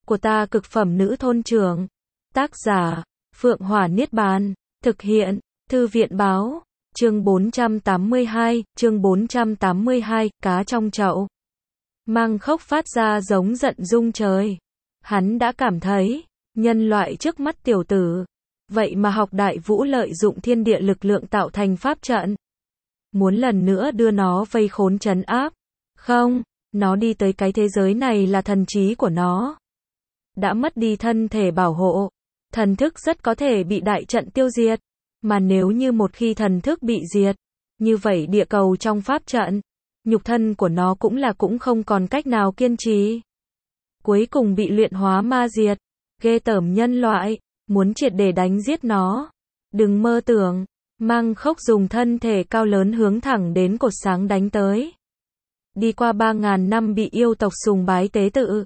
của ta cực phẩm nữ thôn trưởng. Tác giả, Phượng Hỏa Niết Bàn. Thực hiện, Thư viện báo. Chương 482, cá trong chậu. Mang Khốc phát ra giống giận rung trời. Hắn đã cảm thấy, nhân loại trước mắt tiểu tử, vậy mà học Đại Vũ lợi dụng thiên địa lực lượng tạo thành pháp trận. Muốn lần nữa đưa nó vây khốn trấn áp. Không, nó đi tới cái thế giới này là thần trí của nó. Đã mất đi thân thể bảo hộ. Thần thức rất có thể bị đại trận tiêu diệt. Mà nếu như một khi thần thức bị diệt, như vậy địa cầu trong pháp trận, nhục thân của nó cũng không còn cách nào kiên trì. Cuối cùng bị luyện hóa ma diệt. Ghê tởm nhân loại, muốn triệt để đánh giết nó. Đừng mơ tưởng. Mang Khốc dùng thân thể cao lớn hướng thẳng đến cột sáng đánh tới. Đi qua 3.000 năm bị yêu tộc sùng bái tế tự,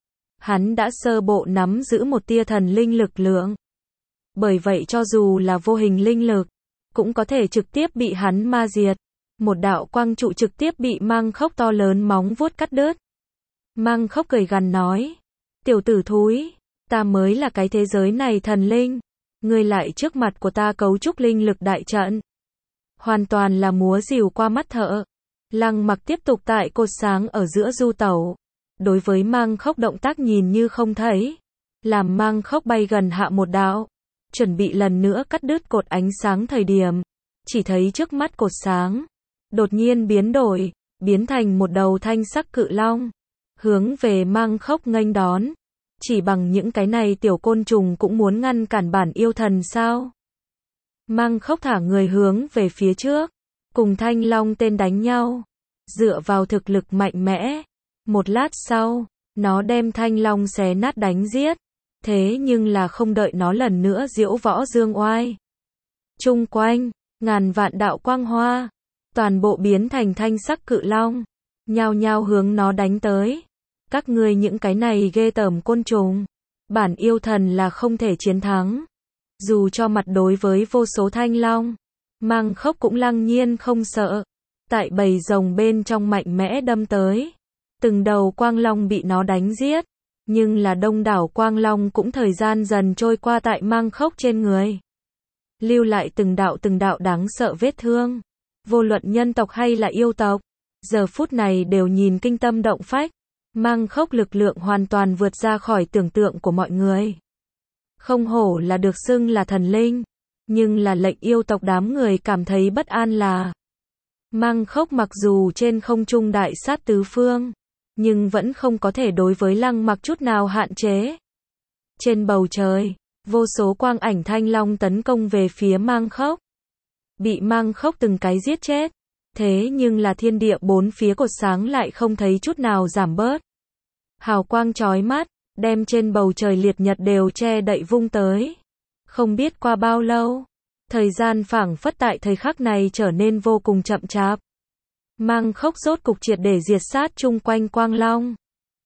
hắn đã sơ bộ nắm giữ một tia thần linh lực lượng. Bởi vậy cho dù là vô hình linh lực, cũng có thể trực tiếp bị hắn ma diệt. Một đạo quang trụ trực tiếp bị Mang Khốc to lớn móng vuốt cắt đứt. Mang Khốc cười gằn nói, tiểu tử thúi, ta mới là cái thế giới này thần linh, ngươi lại trước mặt của ta cấu trúc linh lực đại trận. Hoàn toàn là múa rìu qua mắt thợ. Lăng Mặc tiếp tục tại cột sáng ở giữa du tẩu. Đối với Mang Khốc động tác nhìn như không thấy. Làm Mang Khốc bay gần hạ một đạo. Chuẩn bị lần nữa cắt đứt cột ánh sáng thời điểm. Chỉ thấy trước mắt cột sáng. Đột nhiên biến đổi. Biến thành một đầu thanh sắc cự long. Hướng về Mang Khốc nghênh đón. Chỉ bằng những cái này tiểu côn trùng cũng muốn ngăn cản bản yêu thần sao? Mang Khốc thả người hướng về phía trước. Cùng thanh long tên đánh nhau. Dựa vào thực lực mạnh mẽ. Một lát sau, nó đem thanh long xé nát đánh giết. Thế nhưng là không đợi nó lần nữa diễu võ dương oai. Chung quanh, ngàn vạn đạo quang hoa. Toàn bộ biến thành thanh sắc cự long. Nhao nhao hướng nó đánh tới. Các ngươi những cái này ghê tởm côn trùng. Bản yêu thần là không thể chiến thắng. Dù cho mặt đối với vô số thanh long. Mang Khốc cũng lăng nhiên không sợ. Tại bầy rồng bên trong mạnh mẽ đâm tới. Từng đầu quang long bị nó đánh giết. Nhưng là đông đảo quang long cũng thời gian dần trôi qua tại Mang Khốc trên người. Lưu lại từng đạo đáng sợ vết thương. Vô luận nhân tộc hay là yêu tộc. Giờ phút này đều nhìn kinh tâm động phách. Mang Khốc lực lượng hoàn toàn vượt ra khỏi tưởng tượng của mọi người. Không hổ là được xưng là thần linh. Nhưng là lệnh yêu tộc đám người cảm thấy bất an là Mang Khốc mặc dù trên không trung đại sát tứ phương, nhưng vẫn không có thể đối với Lăng Mặc chút nào hạn chế. Trên bầu trời, vô số quang ảnh thanh long tấn công về phía Mang Khốc. Bị Mang Khốc từng cái giết chết. Thế nhưng là thiên địa bốn phía cột sáng lại không thấy chút nào giảm bớt. Hào quang chói mắt, đem trên bầu trời liệt nhật đều che đậy vung tới. Không biết qua bao lâu, thời gian phảng phất tại thời khắc này trở nên vô cùng chậm chạp. Mang Khốc rốt cục triệt để diệt sát chung quanh quang long.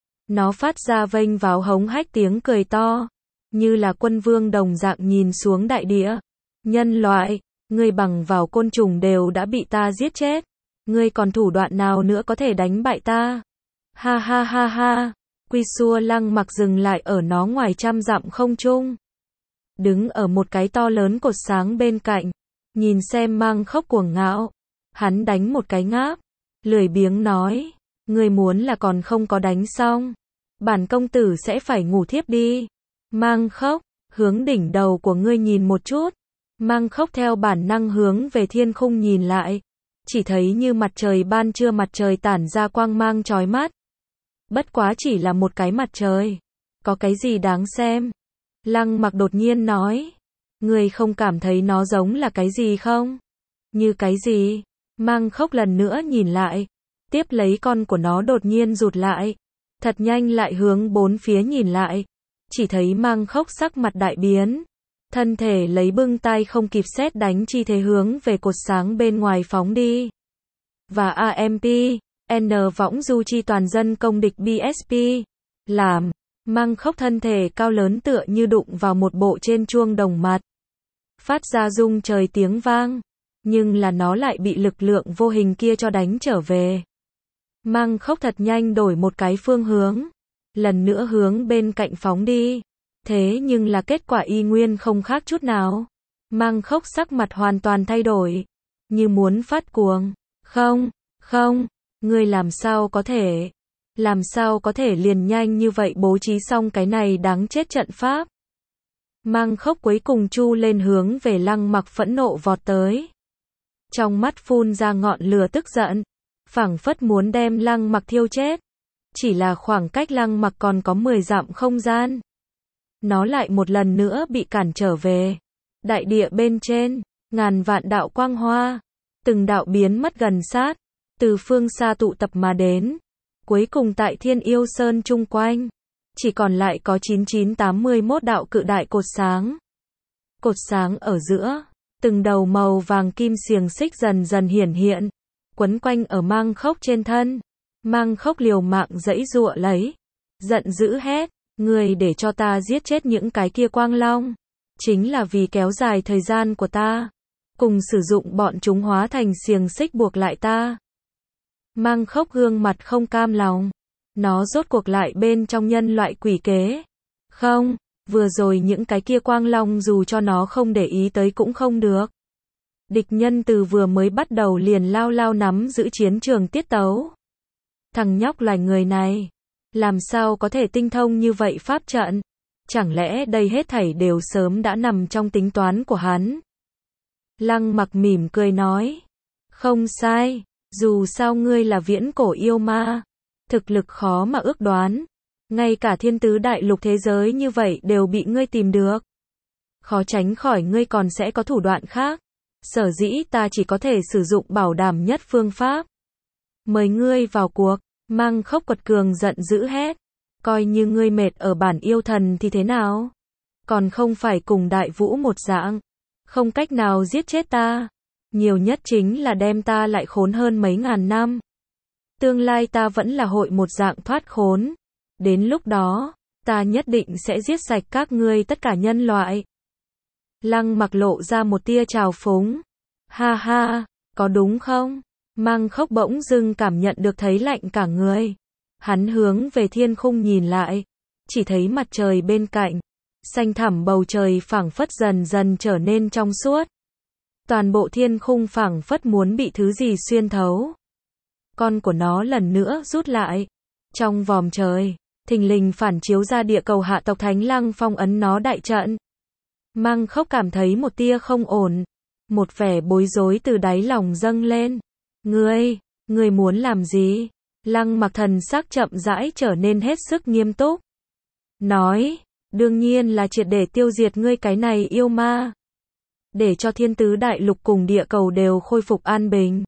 Nó phát ra vênh váo hống hách tiếng cười to, như là quân vương đồng dạng nhìn xuống đại địa. Nhân loại, ngươi bằng vào côn trùng đều đã bị ta giết chết. Ngươi còn thủ đoạn nào nữa có thể đánh bại ta? Ha ha ha ha. Quy xua Lăng Mặc dừng lại ở nó ngoài trăm dặm không trung. Đứng ở một cái to lớn cột sáng bên cạnh. Nhìn xem Mang Khốc cuồng ngạo. Hắn đánh một cái ngáp. Lười biếng nói. Ngươi muốn là còn không có đánh xong. Bản công tử sẽ phải ngủ thiếp đi. Mang Khốc, hướng đỉnh đầu của ngươi nhìn một chút. Mang Khốc theo bản năng hướng về thiên khung nhìn lại. Chỉ thấy như mặt trời ban trưa mặt trời tản ra quang mang chói mắt. Bất quá chỉ là một cái mặt trời. Có cái gì đáng xem? Lăng Mặc đột nhiên nói. Ngươi không cảm thấy nó giống là cái gì không? Như cái gì? Mang Khốc lần nữa nhìn lại. Tiếp lấy con của nó đột nhiên rụt lại. Thật nhanh lại hướng bốn phía nhìn lại. Chỉ thấy Mang Khốc sắc mặt đại biến. Thân thể lấy bưng tay không kịp sét đánh chi thế hướng về cột sáng bên ngoài phóng đi. Và AMP, N võng du chi toàn dân công địch BSP. Làm, Mang Khốc thân thể cao lớn tựa như đụng vào một bộ trên chuông đồng mặt. Phát ra rung trời tiếng vang. Nhưng là nó lại bị lực lượng vô hình kia cho đánh trở về. Mang Khốc thật nhanh đổi một cái phương hướng. lần nữa hướng bên cạnh phóng đi. Thế nhưng là kết quả y nguyên không khác chút nào. Mang Khốc sắc mặt hoàn toàn thay đổi, như muốn phát cuồng. Không, không, ngươi làm sao có thể? Làm sao có thể liền nhanh như vậy bố trí xong cái này đáng chết trận pháp? Mang Khốc cuối cùng chu lên hướng về Lăng Mặc phẫn nộ vọt tới. Trong mắt phun ra ngọn lửa tức giận, phảng phất muốn đem Lăng Mặc thiêu chết. Chỉ là khoảng cách Lăng Mặc còn có 10 dặm không gian. Nó lại một lần nữa bị cản trở về. Đại địa bên trên, ngàn vạn đạo quang hoa, từng đạo biến mất gần sát, từ phương xa tụ tập mà đến. Cuối cùng tại Thiên Yêu Sơn chung quanh, chỉ còn lại có 9981 đạo cự đại cột sáng. Cột sáng ở giữa, từng đầu màu vàng kim xiềng xích dần dần hiển hiện, quấn quanh ở Mang Khốc trên thân. Mang Khốc liều mạng giãy giụa lấy, giận dữ hét, ngươi để cho ta giết chết những cái kia quang long, chính là vì kéo dài thời gian của ta, cùng sử dụng bọn chúng hóa thành xiềng xích buộc lại ta. Mang Khốc gương mặt không cam lòng, nó rốt cuộc lại bên trong nhân loại quỷ kế. Không, vừa rồi những cái kia quang long dù cho nó không để ý tới cũng không được. Địch nhân từ vừa mới bắt đầu liền lao lao nắm giữ chiến trường tiết tấu. Thằng nhóc loài người này, làm sao có thể tinh thông như vậy pháp trận? Chẳng lẽ đây hết thảy đều sớm đã nằm trong tính toán của hắn? Lăng Mặc mỉm cười nói, không sai, dù sao ngươi là viễn cổ yêu ma, thực lực khó mà ước đoán, ngay cả thiên tứ đại lục thế giới như vậy đều bị ngươi tìm được. Khó tránh khỏi ngươi còn sẽ có thủ đoạn khác, sở dĩ ta chỉ có thể sử dụng bảo đảm nhất phương pháp. Mời ngươi vào cuộc. Mang Khốc quật cường giận dữ hét, coi như ngươi mệt ở bản yêu thần thì thế nào? Còn không phải cùng Đại Vũ một dạng, không cách nào giết chết ta, nhiều nhất chính là đem ta lại khốn hơn mấy ngàn năm. Tương lai ta vẫn là hội một dạng thoát khốn, đến lúc đó, ta nhất định sẽ giết sạch các ngươi tất cả nhân loại. Lăng Mặc lộ ra một tia trào phúng, ha ha, có đúng không? Mang Khốc bỗng dưng cảm nhận được thấy lạnh cả người. Hắn hướng về thiên khung nhìn lại, chỉ thấy mặt trời bên cạnh, xanh thẳm bầu trời phảng phất dần dần trở nên trong suốt. Toàn bộ thiên khung phảng phất muốn bị thứ gì xuyên thấu. Con của nó lần nữa rút lại. Trong vòm trời, thình lình phản chiếu ra địa cầu hạ tộc Thánh Lăng phong ấn nó đại trận. Mang Khốc cảm thấy một tia không ổn, một vẻ bối rối từ đáy lòng dâng lên. Ngươi muốn làm gì? Lăng Mặc thần sắc chậm rãi trở nên hết sức nghiêm túc. Nói, đương nhiên là triệt để tiêu diệt ngươi cái này yêu ma. Để cho thiên tứ đại lục cùng địa cầu đều khôi phục an bình.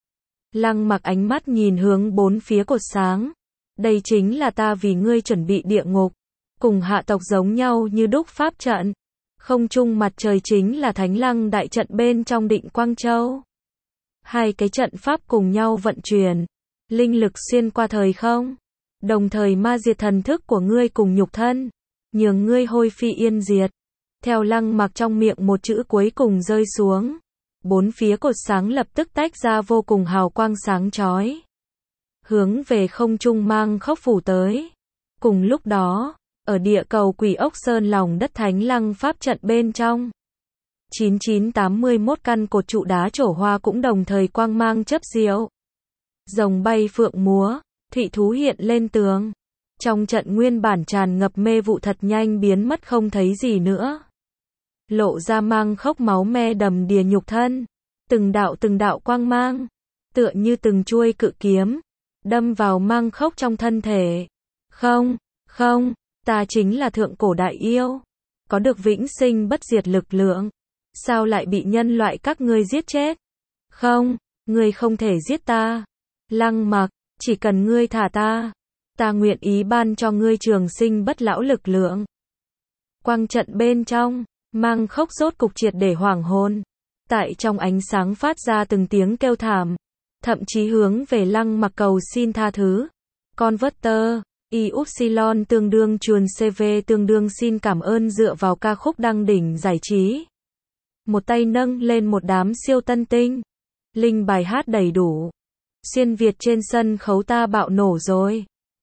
Lăng Mặc ánh mắt nhìn hướng bốn phía cột sáng. Đây chính là ta vì ngươi chuẩn bị địa ngục. Cùng hạ tộc giống nhau như đúc pháp trận. Không trung mặt trời chính là Thánh Lăng đại trận bên trong Định Quang Châu. Hai cái trận pháp cùng nhau vận chuyển, linh lực xuyên qua thời không, đồng thời ma diệt thần thức của ngươi cùng nhục thân, nhường ngươi hôi phi yên diệt. Theo Lăng Mặc trong miệng một chữ cuối cùng rơi xuống, bốn phía cột sáng lập tức tách ra vô cùng hào quang sáng chói, hướng về không trung Mang Khốc phủ tới. Cùng lúc đó, ở địa cầu Quỷ Ốc Sơn lòng đất Thánh Lăng pháp trận bên trong, 9981 căn cột trụ đá trổ hoa cũng đồng thời quang mang chớp diệu. Rồng bay phượng múa, thủy thú hiện lên tường. Trong trận nguyên bản tràn ngập mê vụ thật nhanh biến mất không thấy gì nữa. Lộ ra Mang Khốc máu me đầm đìa nhục thân. Từng đạo quang mang, tựa như từng chuôi cự kiếm, đâm vào Mang Khốc trong thân thể. Không, ta chính là thượng cổ đại yêu, có được vĩnh sinh bất diệt lực lượng. Sao lại bị nhân loại các ngươi giết chết? Không, ngươi không thể giết ta. Lăng Mặc, chỉ cần ngươi thả ta, ta nguyện ý ban cho ngươi trường sinh bất lão lực lượng. Quang trận bên trong, Mang Khốc rốt cục triệt để hoảng hồn. Tại trong ánh sáng phát ra từng tiếng kêu thảm, thậm chí hướng về Lăng Mặc cầu xin tha thứ. Converter, Y-Upsilon tương đương chuồn CV tương đương xin cảm ơn dựa vào ca khúc đăng đỉnh giải trí. Một tay nâng lên một đám siêu tân tinh. Linh bài hát đầy đủ. Xuyên Việt trên sân khấu ta bạo nổ rồi.